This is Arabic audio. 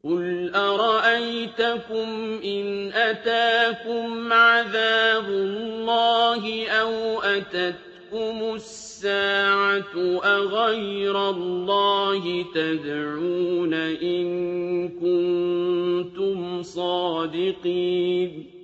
قُلْ أَرَأَيْتَكُمْ إِنْ أَتَاكُمْ عَذَابُ اللَّهِ أَوْ أَتَتْكُمُ السَّاعَةُ أَغَيْرَ اللَّهِ تَدْعُونَ إِن كُنتُمْ صَادِقِينَ